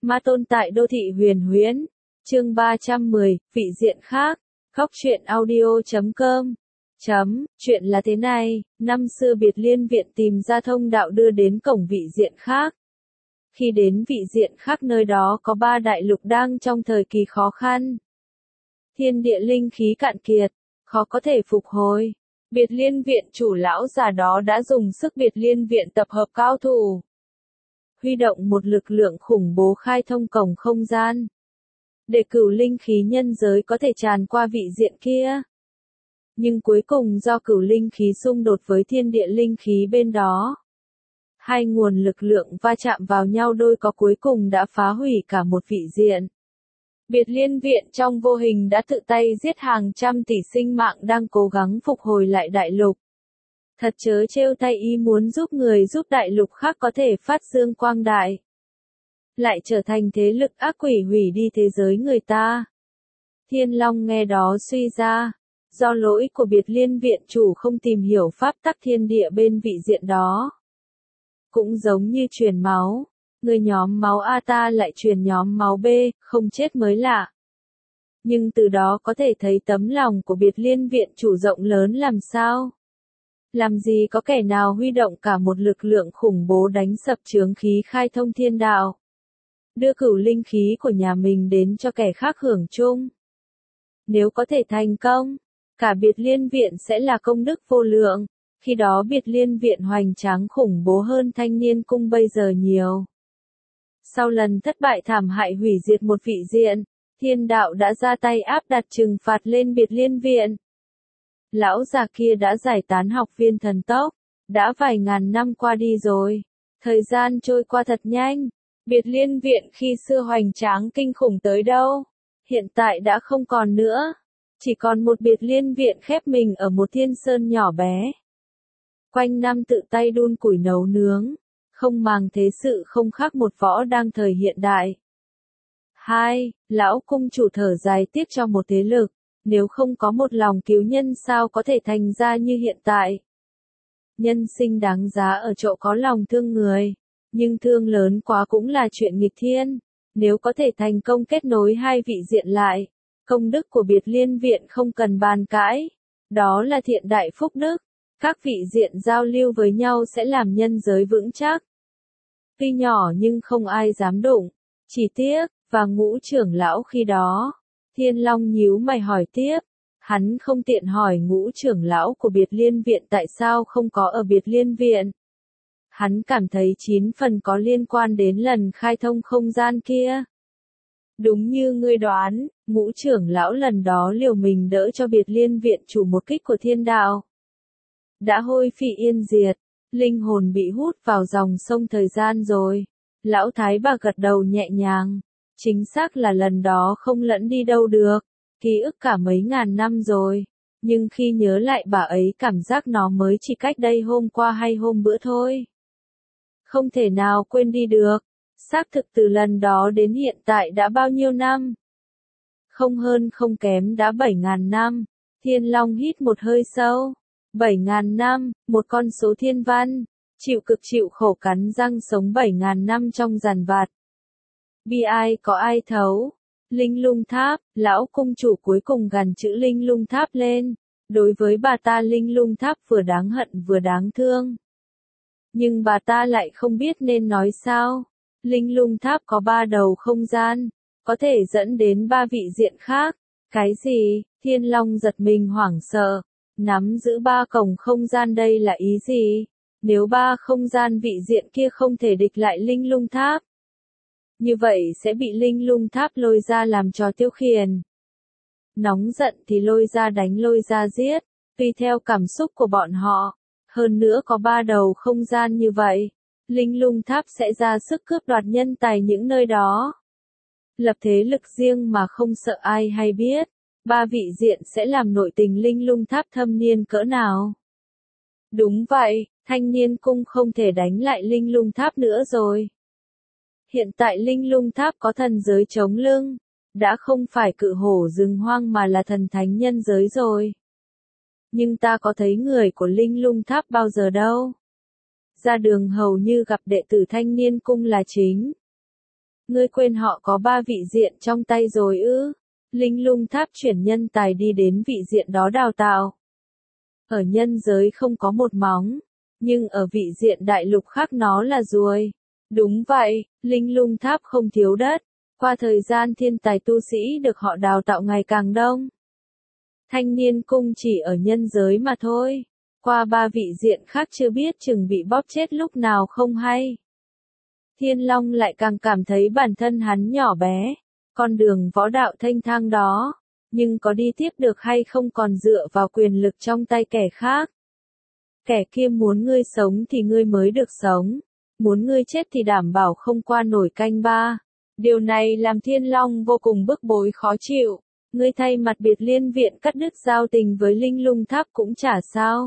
Ma tôn tại đô thị huyền huyễn. Chương 310, vị diện khác. Góc truyện audio.com. Chuyện là thế này, năm xưa Biệt Liên Viện tìm ra thông đạo đưa đến cổng vị diện khác. Khi đến vị diện khác, nơi đó có 3 đại lục đang trong thời kỳ khó khăn. Thiên địa linh khí cạn kiệt, khó có thể phục hồi. Biệt Liên Viện chủ lão già đó đã dùng sức Biệt Liên Viện tập hợp cao thủ, huy động một lực lượng khủng bố khai thông cổng không gian, để cửu linh khí nhân giới có thể tràn qua vị diện kia. Nhưng cuối cùng do cửu linh khí xung đột với thiên địa linh khí bên đó, hai nguồn lực lượng va chạm vào nhau đôi có cuối cùng đã phá hủy cả một vị diện. Biệt Liên Viện trong vô hình đã tự tay giết hàng trăm tỷ sinh mạng đang cố gắng phục hồi lại đại lục. Thật chớ trêu tay ý muốn giúp người giúp đại lục khác có thể phát dương quang đại, lại trở thành thế lực ác quỷ hủy đi thế giới người ta. Thiên Long nghe đó suy ra, do lỗi của Biệt Liên Viện chủ không tìm hiểu pháp tắc thiên địa bên vị diện đó. Cũng giống như truyền máu, người nhóm máu A ta lại truyền nhóm máu B, không chết mới lạ. Nhưng từ đó có thể thấy tấm lòng của Biệt Liên Viện chủ rộng lớn làm sao. Làm gì có kẻ nào huy động cả một lực lượng khủng bố đánh sập chướng khí khai thông thiên đạo, đưa cửu linh khí của nhà mình đến cho kẻ khác hưởng chung. Nếu có thể thành công, cả Biệt Liên Viện sẽ là công đức vô lượng. Khi đó Biệt Liên Viện hoành tráng khủng bố hơn Thanh Niên Cung bây giờ nhiều. Sau lần thất bại thảm hại hủy diệt một vị diện, thiên đạo đã ra tay áp đặt trừng phạt lên Biệt Liên Viện. Lão già kia đã giải tán học viên thần tốc, đã vài ngàn năm qua đi rồi. Thời gian trôi qua thật nhanh. Biệt Liên Viện khi xưa hoành tráng kinh khủng tới đâu, hiện tại đã không còn nữa. Chỉ còn một Biệt Liên Viện khép mình ở một thiên sơn nhỏ bé. Quanh năm tự tay đun củi nấu nướng, không màng thế sự không khác một võ đang thời hiện đại. 2. Lão cung chủ thở dài tiếc cho một thế lực, nếu không có một lòng cứu nhân sao có thể thành ra như hiện tại. Nhân sinh đáng giá ở chỗ có lòng thương người, nhưng thương lớn quá cũng là chuyện nghịch thiên. Nếu có thể thành công kết nối hai vị diện lại, công đức của Biệt Liên Viện không cần bàn cãi. Đó là thiện đại phúc đức. Các vị diện giao lưu với nhau sẽ làm nhân giới vững chắc. Tuy nhỏ nhưng không ai dám đụng. Chỉ tiếc, và Ngũ trưởng lão khi đó. Thiên Long nhíu mày hỏi tiếp. Hắn không tiện hỏi Ngũ trưởng lão của Biệt Liên Viện tại sao không có ở Biệt Liên Viện. Hắn cảm thấy 9 phần có liên quan đến lần khai thông không gian kia. Đúng như ngươi đoán, Ngũ trưởng lão lần đó liều mình đỡ cho Biệt Liên Viện chủ một kích của thiên đạo. Đã hôi phi yên diệt, linh hồn bị hút vào dòng sông thời gian rồi. Lão Thái bà gật đầu nhẹ nhàng. Chính xác là lần đó không lẫn đi đâu được, ký ức cả mấy ngàn năm rồi. Nhưng khi nhớ lại bà ấy cảm giác nó mới chỉ cách đây hôm qua hay hôm bữa thôi. Không thể nào quên đi được. Xác thực từ lần đó đến hiện tại đã bao nhiêu năm? Không hơn không kém đã 7.000 năm. Thiên Long hít một hơi sâu. 7.000 năm, một con số thiên văn. Chịu cực chịu khổ cắn răng sống 7.000 năm trong giàn vặt. Bi ai có ai thấu. Linh lung tháp, lão cung chủ cuối cùng gằn chữ linh lung tháp lên. Đối với bà ta linh lung tháp vừa đáng hận vừa đáng thương. Nhưng bà ta lại không biết nên nói sao. Linh lung tháp có 3 đầu không gian, có thể dẫn đến 3 vị diện khác. Cái gì? Thiên Long giật mình hoảng sợ. Nắm giữ 3 cổng không gian đây là ý gì? Nếu 3 không gian vị diện kia không thể địch lại linh lung tháp, như vậy sẽ bị linh lung tháp lôi ra làm trò tiêu khiển. Nóng giận thì lôi ra đánh lôi ra giết, tùy theo cảm xúc của bọn họ. Hơn nữa có 3 đầu không gian như vậy, linh lung tháp sẽ ra sức cướp đoạt nhân tài những nơi đó. Lập thế lực riêng mà không sợ ai hay biết. 3 vị diện sẽ làm nội tình linh lung tháp thâm niên cỡ nào. Đúng vậy, Thanh Niên Cung không thể đánh lại linh lung tháp nữa rồi. Hiện tại linh lung tháp có thần giới chống lưng, đã không phải cự hổ rừng hoang mà là thần thánh nhân giới rồi. Nhưng ta có thấy người của linh lung tháp bao giờ đâu. Ra đường hầu như gặp đệ tử Thanh Niên Cung là chính. Ngươi quên họ có 3 vị diện trong tay rồi ư? Linh Lung Tháp chuyển nhân tài đi đến vị diện đó đào tạo. Ở nhân giới không có một móng, nhưng ở vị diện đại lục khác nó là ruồi. Đúng vậy, Linh Lung Tháp không thiếu đất. Qua thời gian thiên tài tu sĩ được họ đào tạo ngày càng đông. Thanh niên cung chỉ ở nhân giới mà thôi. Qua 3 vị diện khác chưa biết chừng bị bóp chết lúc nào không hay. Thiên Long lại càng cảm thấy bản thân hắn nhỏ bé. Con đường võ đạo thênh thang đó, nhưng có đi tiếp được hay không còn dựa vào quyền lực trong tay kẻ khác. Kẻ kia muốn ngươi sống thì ngươi mới được sống, muốn ngươi chết thì đảm bảo không qua nổi canh ba. Điều này làm Thiên Long vô cùng bức bối khó chịu. Ngươi thay mặt Biệt Liên Viện cắt đứt giao tình với Linh Lung Tháp cũng chả sao.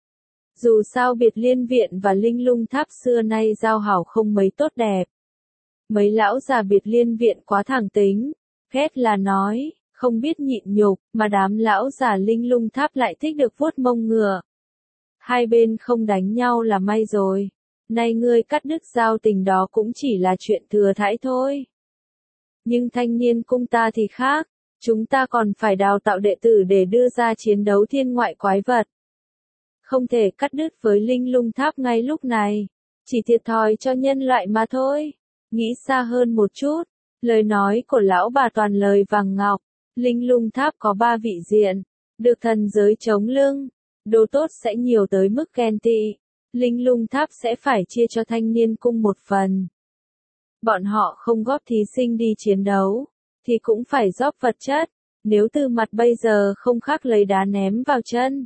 Dù sao Biệt Liên Viện và Linh Lung Tháp xưa nay giao hảo không mấy tốt đẹp. Mấy lão già Biệt Liên Viện quá thẳng tính, ghét là nói, không biết nhịn nhục, mà đám lão già Linh Lung Tháp lại thích được vuốt mông ngựa. Hai bên không đánh nhau là may rồi. Nay ngươi cắt đứt giao tình đó cũng chỉ là chuyện thừa thãi thôi. Nhưng thanh niên cung ta thì khác, chúng ta còn phải đào tạo đệ tử để đưa ra chiến đấu thiên ngoại quái vật. Không thể cắt đứt với Linh Lung Tháp ngay lúc này, chỉ thiệt thòi cho nhân loại mà thôi. Nghĩ xa hơn một chút, lời nói của lão bà toàn lời vàng ngọc. Linh Lung Tháp có 3 vị diện, được thần giới chống lưng, đồ tốt sẽ nhiều tới mức ghen tị. Linh Lung Tháp sẽ phải chia cho thanh niên cung một phần. Bọn họ không góp thí sinh đi chiến đấu, thì cũng phải góp vật chất, nếu từ mặt bây giờ không khác lấy đá ném vào chân.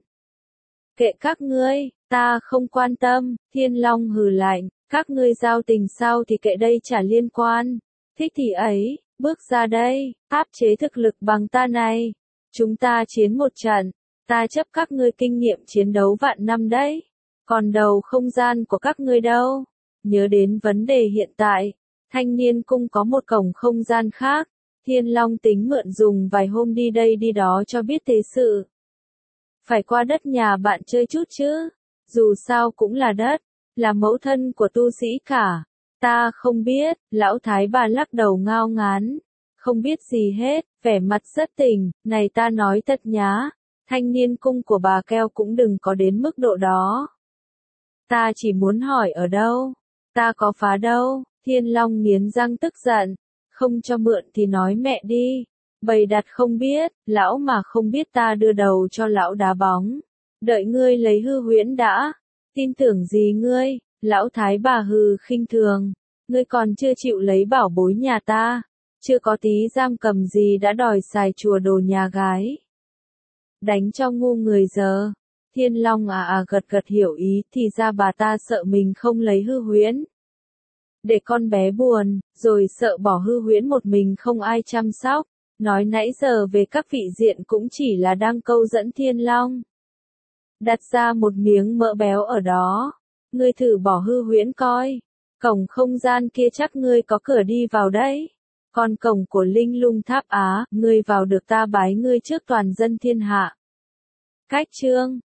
Kệ các ngươi, ta không quan tâm, Thiên Long hừ lạnh, các ngươi giao tình sao thì kệ đây chả liên quan. Thích thì ấy, bước ra đây, áp chế thực lực bằng ta này. Chúng ta chiến một trận, ta chấp các ngươi kinh nghiệm chiến đấu vạn năm đấy. Còn đầu không gian của các ngươi đâu. Nhớ đến vấn đề hiện tại, thanh niên cung có một cổng không gian khác. Thiên Long tính mượn dùng vài hôm đi đây đi đó cho biết thế sự. Phải qua đất nhà bạn chơi chút chứ. Dù sao cũng là đất, là mẫu thân của tu sĩ cả. Ta không biết, lão thái bà lắc đầu ngao ngán. Không biết gì hết, vẻ mặt rất tỉnh, này ta nói thật nhá. Thanh niên cung của bà Keo cũng đừng có đến mức độ đó. Ta chỉ muốn hỏi ở đâu, ta có phá đâu. Thiên Long nghiến răng tức giận, không cho mượn thì nói mẹ đi. Bày đặt không biết, lão mà không biết ta đưa đầu cho lão đá bóng. Đợi ngươi lấy hư huyễn đã. Tin tưởng gì ngươi, lão thái bà hừ khinh thường. Ngươi còn chưa chịu lấy bảo bối nhà ta. Chưa có tí giam cầm gì đã đòi xài chùa đồ nhà gái. Đánh cho ngu người giờ. Thiên Long gật gật hiểu ý thì ra bà ta sợ mình không lấy hư huyễn. Để con bé buồn, rồi sợ bỏ hư huyễn một mình không ai chăm sóc. Nói nãy giờ về các vị diện cũng chỉ là đang câu dẫn Thiên Long. Đặt ra một miếng mỡ béo ở đó. Ngươi thử bỏ hư huyễn coi. Cổng không gian kia chắc ngươi có cửa đi vào đấy. Còn cổng của Linh Lung Tháp Á, ngươi vào được ta bái ngươi trước toàn dân thiên hạ. Cách chương